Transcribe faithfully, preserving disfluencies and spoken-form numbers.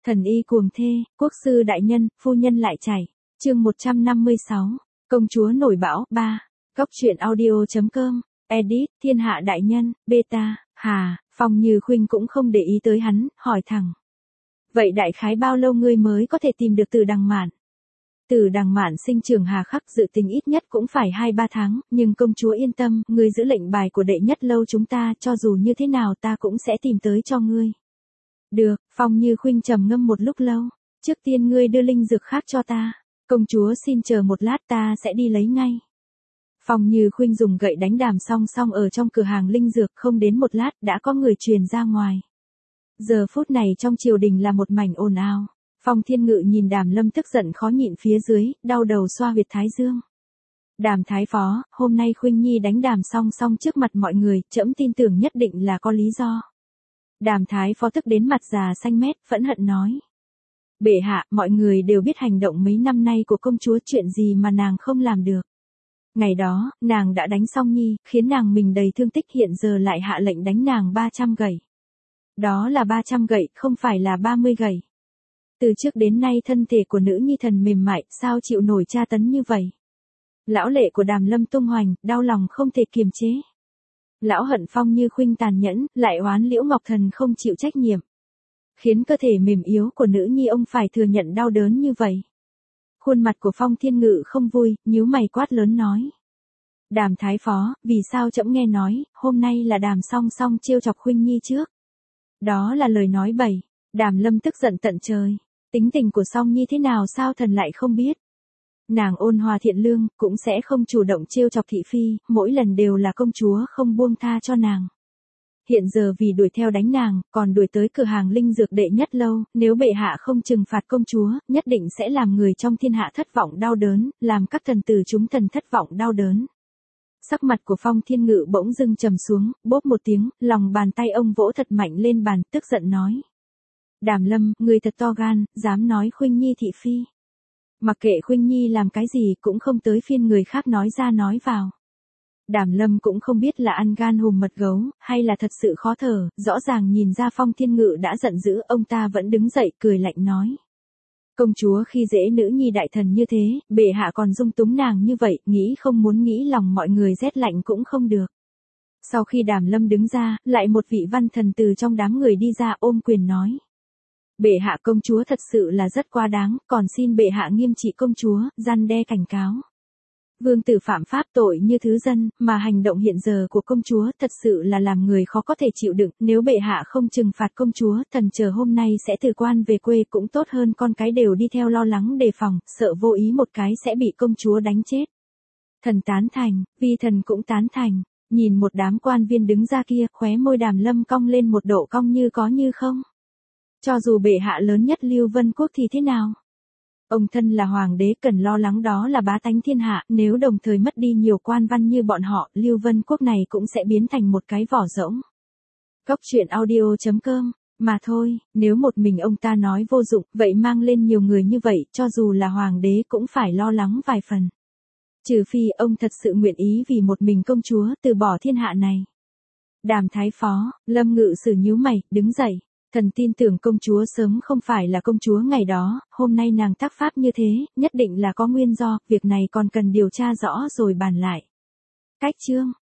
Thần y cuồng thê, quốc sư đại nhân, phu nhân lại chảy. Chương một trăm năm mươi sáu. Công chúa nổi bão ba. Góc truyện audio.com. Edit, thiên hạ đại nhân, beta, hà, Phong Như Khuynh cũng không để ý tới hắn, hỏi thẳng. Vậy đại khái bao lâu ngươi mới có thể tìm được Từ Đằng Mạn? Từ Đằng Mạn sinh trưởng hà khắc, dự tính ít nhất cũng phải hai ba tháng, nhưng công chúa yên tâm, ngươi giữ lệnh bài của đệ nhất lâu chúng ta, cho dù như thế nào ta cũng sẽ tìm tới cho ngươi. Được, Phong Như Khuynh trầm ngâm một lúc lâu. Trước tiên ngươi đưa linh dược khác cho ta. Công chúa xin chờ một lát, ta sẽ đi lấy ngay. Phong Như Khuynh dùng gậy đánh Đàm Song Song ở trong cửa hàng linh dược, không đến một lát đã có người truyền ra ngoài. Giờ phút này trong triều đình là một mảnh ồn ào. Phong Thiên Ngự nhìn Đàm Lâm tức giận khó nhịn phía dưới, đau đầu xoa huyệt thái dương. Đàm Thái Phó, hôm nay Khuynh Nhi đánh Đàm Song Song trước mặt mọi người, trẫm tin tưởng nhất định là có lý do. Đàm Thái Phó tức đến mặt già xanh mét, phẫn hận nói. Bệ hạ, mọi người đều biết hành động mấy năm nay của công chúa, chuyện gì mà nàng không làm được. Ngày đó, nàng đã đánh Song Nhi, khiến nàng mình đầy thương tích, hiện giờ lại hạ lệnh đánh nàng ba trăm gậy. Đó là ba trăm gậy, không phải là ba mươi gậy. Từ trước đến nay thân thể của nữ nhi thần mềm mại, sao chịu nổi tra tấn như vậy. Lão lệ của Đàm Lâm tung hoành, đau lòng không thể kiềm chế. Lão hận Phong Như Khuynh tàn nhẫn, lại oán Liễu Ngọc Thần không chịu trách nhiệm. Khiến cơ thể mềm yếu của nữ nhi ông phải thừa nhận đau đớn như vậy. Khuôn mặt của Phong Thiên Ngự không vui, nhíu mày quát lớn nói. Đàm Thái Phó, vì sao trẫm nghe nói, hôm nay là Đàm Song Song trêu chọc Khuynh Nhi trước. Đó là lời nói bậy. Đàm Lâm tức giận tận trời. Tính tình của Song Nhi thế nào sao thần lại không biết. Nàng ôn hòa thiện lương, cũng sẽ không chủ động trêu chọc thị phi, mỗi lần đều là công chúa không buông tha cho nàng. Hiện giờ vì đuổi theo đánh nàng, còn đuổi tới cửa hàng linh dược đệ nhất lâu, nếu bệ hạ không trừng phạt công chúa, nhất định sẽ làm người trong thiên hạ thất vọng đau đớn, làm các thần tử chúng thần thất vọng đau đớn. Sắc mặt của Phong Thiên Ngự bỗng dưng trầm xuống, bốp một tiếng, lòng bàn tay ông vỗ thật mạnh lên bàn, tức giận nói. Đàm Lâm, người thật to gan, dám nói Khuynh Nhi thị phi. Mặc kệ Khuynh Nhi làm cái gì cũng không tới phiên người khác nói ra nói vào. Đàm Lâm cũng không biết là ăn gan hùm mật gấu, hay là thật sự khó thở, rõ ràng nhìn ra Phong Thiên Ngự đã giận dữ, ông ta vẫn đứng dậy cười lạnh nói. Công chúa khi dễ nữ nhi đại thần như thế, bệ hạ còn dung túng nàng như vậy, nghĩ không muốn nghĩ lòng mọi người rét lạnh cũng không được. Sau khi Đàm Lâm đứng ra, lại một vị văn thần từ trong đám người đi ra ôm quyền nói. Bệ hạ công chúa thật sự là rất quá đáng, còn xin bệ hạ nghiêm trị công chúa, răn đe cảnh cáo. Vương tử phạm pháp tội như thứ dân, mà hành động hiện giờ của công chúa thật sự là làm người khó có thể chịu đựng, nếu bệ hạ không trừng phạt công chúa, thần chờ hôm nay sẽ từ quan về quê cũng tốt hơn con cái đều đi theo lo lắng đề phòng, sợ vô ý một cái sẽ bị công chúa đánh chết. Thần tán thành, vi thần cũng tán thành, nhìn một đám quan viên đứng ra kia, khóe môi Đàm Lâm cong lên một độ cong như có như không. Cho dù bệ hạ lớn nhất Lưu Vân Quốc thì thế nào? Ông thân là hoàng đế cần lo lắng đó là bá tánh thiên hạ, nếu đồng thời mất đi nhiều quan văn như bọn họ, Lưu Vân Quốc này cũng sẽ biến thành một cái vỏ rỗng. Góc truyện audio.com, mà thôi, nếu một mình ông ta nói vô dụng, vậy mang lên nhiều người như vậy, cho dù là hoàng đế cũng phải lo lắng vài phần. Trừ phi ông thật sự nguyện ý vì một mình công chúa từ bỏ thiên hạ này. Đàm Thái Phó, Lâm Ngự Sử nhíu mày, đứng dậy. Thần tin tưởng công chúa sớm không phải là công chúa ngày đó, hôm nay nàng tác pháp như thế, nhất định là có nguyên do, việc này còn cần điều tra rõ rồi bàn lại. Cách chương.